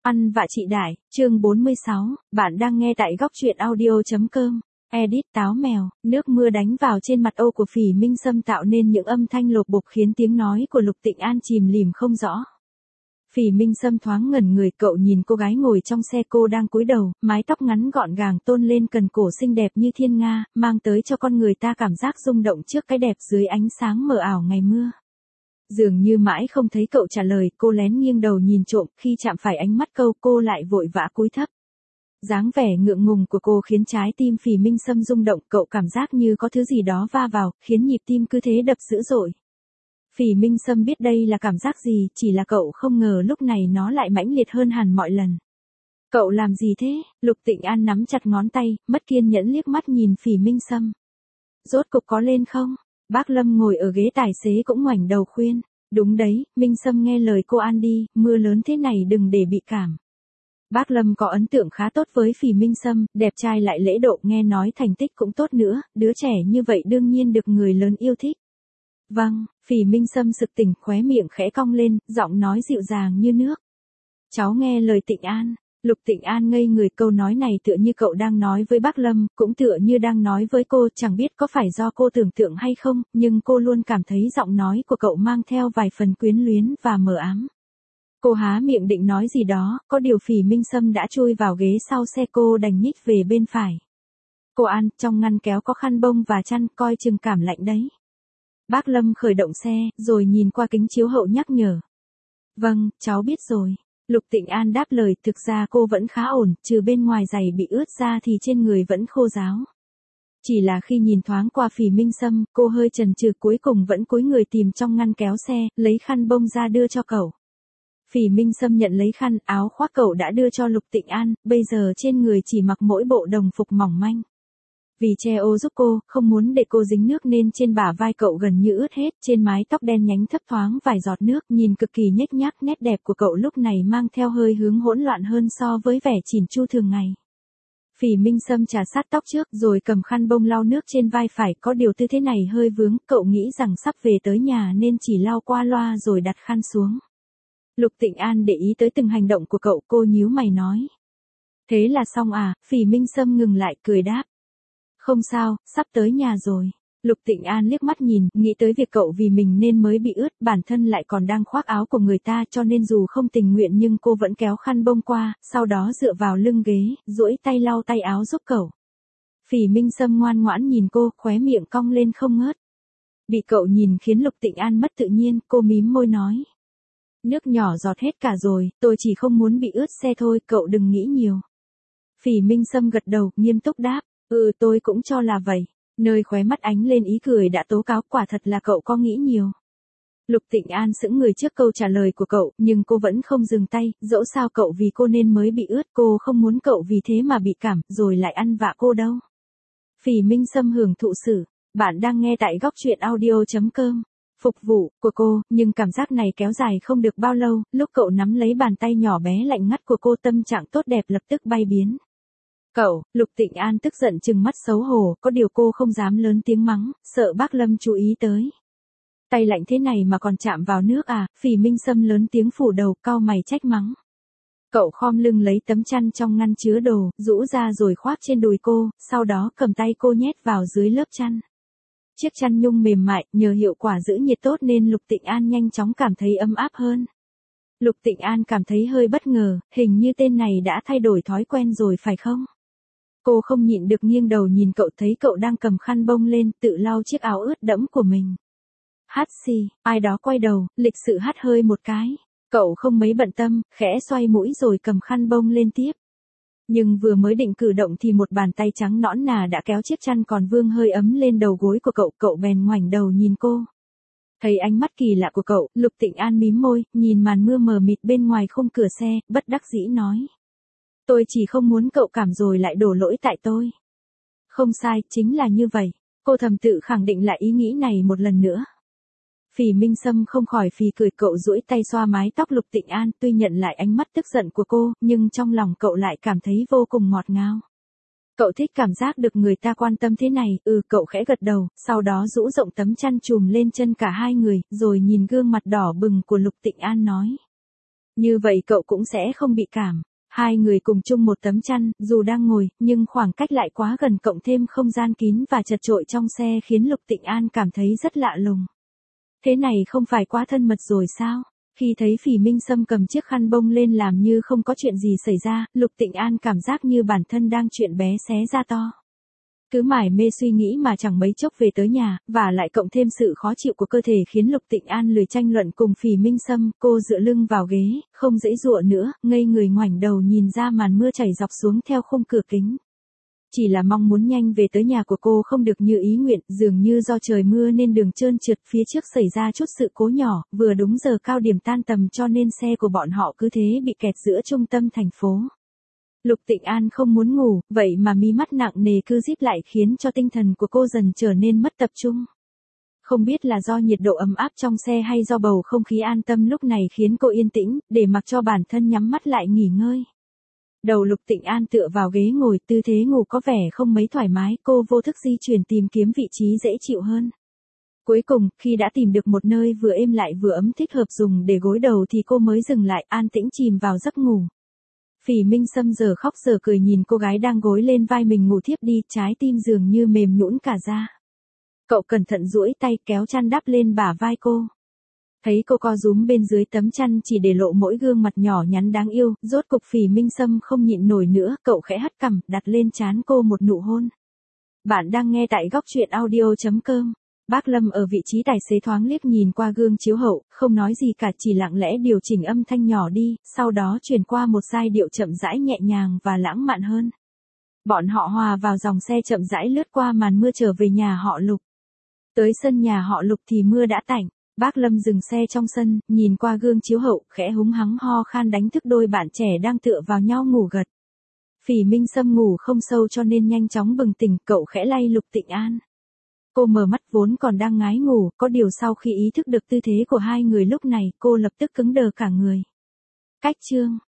Ăn vạ chị Đại, chương 46, bạn đang nghe tại góc truyện audio.com. Edit táo mèo, nước mưa đánh vào trên mặt ô của Phỉ Minh Sâm tạo nên những âm thanh lộp bộp khiến tiếng nói của Lục Tịnh An chìm lìm không rõ. Phỉ Minh Sâm thoáng ngẩn người, cậu nhìn cô gái ngồi trong xe, cô đang cúi đầu, mái tóc ngắn gọn gàng tôn lên cần cổ xinh đẹp như thiên nga, mang tới cho con người ta cảm giác rung động trước cái đẹp dưới ánh sáng mờ ảo ngày mưa. Dường như mãi không thấy cậu trả lời, cô lén nghiêng đầu nhìn trộm, khi chạm phải ánh mắt cô lại vội vã cúi thấp. Dáng vẻ ngượng ngùng của cô khiến trái tim Phỉ Minh Sâm rung động, cậu cảm giác như có thứ gì đó va vào, khiến nhịp tim cứ thế đập dữ dội. Phỉ Minh Sâm biết đây là cảm giác gì, chỉ là cậu không ngờ lúc này nó lại mãnh liệt hơn hẳn mọi lần. Cậu làm gì thế? Lục Tịnh An nắm chặt ngón tay, mất kiên nhẫn liếc mắt nhìn Phỉ Minh Sâm. Rốt cục có lên không? Bác Lâm ngồi ở ghế tài xế cũng ngoảnh đầu khuyên. Đúng đấy, Minh Sâm nghe lời cô An đi, mưa lớn thế này đừng để bị cảm. Bác Lâm có ấn tượng khá tốt với Phỉ Minh Sâm, đẹp trai lại lễ độ, nghe nói thành tích cũng tốt nữa, đứa trẻ như vậy đương nhiên được người lớn yêu thích. Vâng, Phỉ Minh Sâm sực tỉnh, khóe miệng khẽ cong lên, giọng nói dịu dàng như nước. Cháu nghe lời Tịnh An. Lục Tịnh An ngây người, câu nói này tựa như cậu đang nói với bác Lâm, cũng tựa như đang nói với cô, chẳng biết có phải do cô tưởng tượng hay không, nhưng cô luôn cảm thấy giọng nói của cậu mang theo vài phần quyến luyến và mờ ám. Cô há miệng định nói gì đó, có điều Phỉ Minh Sâm đã chui vào ghế sau xe, cô đành nhích về bên phải. Cô An, trong ngăn kéo có khăn bông và chăn, coi chừng cảm lạnh đấy. Bác Lâm khởi động xe, rồi nhìn qua kính chiếu hậu nhắc nhở. Vâng, cháu biết rồi. Lục Tịnh An đáp lời, thực ra cô vẫn khá ổn, trừ bên ngoài giày bị ướt ra thì trên người vẫn khô ráo. Chỉ là khi nhìn thoáng qua Phỉ Minh Sâm, cô hơi chần chừ, cuối cùng vẫn cúi người tìm trong ngăn kéo xe, lấy khăn bông ra đưa cho cậu. Phỉ Minh Sâm nhận lấy khăn, áo khoác cậu đã đưa cho Lục Tịnh An, bây giờ trên người chỉ mặc mỗi bộ đồng phục mỏng manh. Vì che ô giúp cô, không muốn để cô dính nước nên trên bả vai cậu gần như ướt hết, trên mái tóc đen nhánh thấp thoáng vài giọt nước, nhìn cực kỳ nhếch nhác, nét đẹp của cậu lúc này mang theo hơi hướng hỗn loạn hơn so với vẻ chỉn chu thường ngày. Phỉ Minh Sâm chà sát tóc trước rồi cầm khăn bông lau nước trên vai phải, có điều tư thế này hơi vướng, cậu nghĩ rằng sắp về tới nhà nên chỉ lau qua loa rồi đặt khăn xuống. Lục Tịnh An để ý tới từng hành động của cậu, cô nhíu mày nói. Thế là xong à? Phỉ Minh Sâm ngừng lại, cười đáp. Không sao, sắp tới nhà rồi. Lục Tịnh An liếc mắt nhìn, nghĩ tới việc cậu vì mình nên mới bị ướt, bản thân lại còn đang khoác áo của người ta, cho nên dù không tình nguyện nhưng cô vẫn kéo khăn bông qua, sau đó dựa vào lưng ghế, duỗi tay lau tay áo giúp cậu. Phỉ Minh Sâm ngoan ngoãn nhìn cô, khóe miệng cong lên không ngớt. Bị cậu nhìn khiến Lục Tịnh An mất tự nhiên, cô mím môi nói. Nước nhỏ giọt hết cả rồi, tôi chỉ không muốn bị ướt xe thôi, cậu đừng nghĩ nhiều. Phỉ Minh Sâm gật đầu, nghiêm túc đáp. Tôi cũng cho là vậy. Nơi khóe mắt ánh lên ý cười đã tố cáo, quả thật là cậu có nghĩ nhiều. Lục Tịnh An sững người trước câu trả lời của cậu, nhưng cô vẫn không dừng tay, dẫu sao cậu vì cô nên mới bị ướt, cô không muốn cậu vì thế mà bị cảm, rồi lại ăn vạ cô đâu. Phỉ Minh Sâm hưởng thụ sử, bạn đang nghe tại góc truyện audio.com. Phục vụ của cô, nhưng cảm giác này kéo dài không được bao lâu, lúc cậu nắm lấy bàn tay nhỏ bé lạnh ngắt của cô, tâm trạng tốt đẹp lập tức bay biến. Cậu, Lục Tịnh An tức giận trừng mắt xấu hổ, có điều cô không dám lớn tiếng mắng, sợ bác Lâm chú ý tới. Tay lạnh thế này mà còn chạm vào nước à? Phỉ Minh Sâm lớn tiếng phủ đầu, cau mày trách mắng. Cậu khom lưng lấy tấm chăn trong ngăn chứa đồ, rũ ra rồi khoác trên đùi cô, sau đó cầm tay cô nhét vào dưới lớp chăn. Chiếc chăn nhung mềm mại, nhờ hiệu quả giữ nhiệt tốt nên Lục Tịnh An nhanh chóng cảm thấy ấm áp hơn. Lục Tịnh An cảm thấy hơi bất ngờ, hình như tên này đã thay đổi thói quen rồi phải không? Cô không nhịn được nghiêng đầu nhìn cậu, thấy cậu đang cầm khăn bông lên, tự lau chiếc áo ướt đẫm của mình. Hát xì, ai đó quay đầu, lịch sự hắt hơi một cái. Cậu không mấy bận tâm, khẽ xoay mũi rồi cầm khăn bông lên tiếp. Nhưng vừa mới định cử động thì một bàn tay trắng nõn nà đã kéo chiếc chăn còn vương hơi ấm lên đầu gối của cậu, cậu bèn ngoảnh đầu nhìn cô. Thấy ánh mắt kỳ lạ của cậu, Lục Tịnh An mím môi, nhìn màn mưa mờ mịt bên ngoài khung cửa xe, bất đắc dĩ nói. Tôi chỉ không muốn cậu cảm rồi lại đổ lỗi tại tôi. Không sai, chính là như vậy. Cô thầm tự khẳng định lại ý nghĩ này một lần nữa. Phỉ Minh Sâm không khỏi phì cười, cậu duỗi tay xoa mái tóc Lục Tịnh An, tuy nhận lại ánh mắt tức giận của cô, nhưng trong lòng cậu lại cảm thấy vô cùng ngọt ngào. Cậu thích cảm giác được người ta quan tâm thế này, cậu khẽ gật đầu, sau đó rũ rộng tấm chăn trùm lên chân cả hai người, rồi nhìn gương mặt đỏ bừng của Lục Tịnh An nói. Như vậy cậu cũng sẽ không bị cảm. Hai người cùng chung một tấm chăn, dù đang ngồi, nhưng khoảng cách lại quá gần cộng thêm không gian kín và chật chội trong xe khiến Lục Tịnh An cảm thấy rất lạ lùng. Thế này không phải quá thân mật rồi sao? Khi thấy Phỉ Minh Sâm cầm chiếc khăn bông lên làm như không có chuyện gì xảy ra, Lục Tịnh An cảm giác như bản thân đang chuyện bé xé ra to. Cứ mải mê suy nghĩ mà chẳng mấy chốc về tới nhà, và lại cộng thêm sự khó chịu của cơ thể khiến Lục Tịnh An lười tranh luận cùng Phỉ Minh Sâm, cô dựa lưng vào ghế, không giãy giụa nữa, ngây người ngoảnh đầu nhìn ra màn mưa chảy dọc xuống theo khung cửa kính. Chỉ là mong muốn nhanh về tới nhà của cô không được như ý nguyện, dường như do trời mưa nên đường trơn trượt, phía trước xảy ra chút sự cố nhỏ, vừa đúng giờ cao điểm tan tầm cho nên xe của bọn họ cứ thế bị kẹt giữa trung tâm thành phố. Lục Tịnh An không muốn ngủ, vậy mà mí mắt nặng nề cứ díp lại khiến cho tinh thần của cô dần trở nên mất tập trung. Không biết là do nhiệt độ ấm áp trong xe hay do bầu không khí an tâm lúc này khiến cô yên tĩnh, để mặc cho bản thân nhắm mắt lại nghỉ ngơi. Đầu Lục Tịnh An tựa vào ghế ngồi, tư thế ngủ có vẻ không mấy thoải mái, cô vô thức di chuyển tìm kiếm vị trí dễ chịu hơn. Cuối cùng, khi đã tìm được một nơi vừa êm lại vừa ấm thích hợp dùng để gối đầu thì cô mới dừng lại, an tĩnh chìm vào giấc ngủ. Phỉ Minh Sâm giờ khóc giờ cười nhìn cô gái đang gối lên vai mình ngủ thiếp đi, trái tim dường như mềm nhũn cả ra. Cậu cẩn thận duỗi tay kéo chăn đắp lên bả vai cô. Thấy cô co rúm bên dưới tấm chăn chỉ để lộ mỗi gương mặt nhỏ nhắn đáng yêu, rốt cục Phỉ Minh Sâm không nhịn nổi nữa, cậu khẽ hất cằm, đặt lên trán cô một nụ hôn. Bạn đang nghe tại góc truyện audio.com. Bác Lâm ở vị trí tài xế thoáng liếc nhìn qua gương chiếu hậu, không nói gì cả, chỉ lặng lẽ điều chỉnh âm thanh nhỏ đi, sau đó chuyển qua một giai điệu chậm rãi nhẹ nhàng và lãng mạn hơn. Bọn họ hòa vào dòng xe chậm rãi lướt qua màn mưa trở về nhà họ Lục. Tới sân nhà họ Lục thì mưa đã tạnh. Bác Lâm dừng xe trong sân, nhìn qua gương chiếu hậu, khẽ húng hắng ho khan đánh thức đôi bạn trẻ đang tựa vào nhau ngủ gật. Phỉ Minh Sâm ngủ không sâu cho nên nhanh chóng bừng tỉnh, cậu khẽ lay Lục Tịnh An. Cô mở mắt vốn còn đang ngái ngủ, có điều sau khi ý thức được tư thế của hai người lúc này, cô lập tức cứng đờ cả người. Cách chương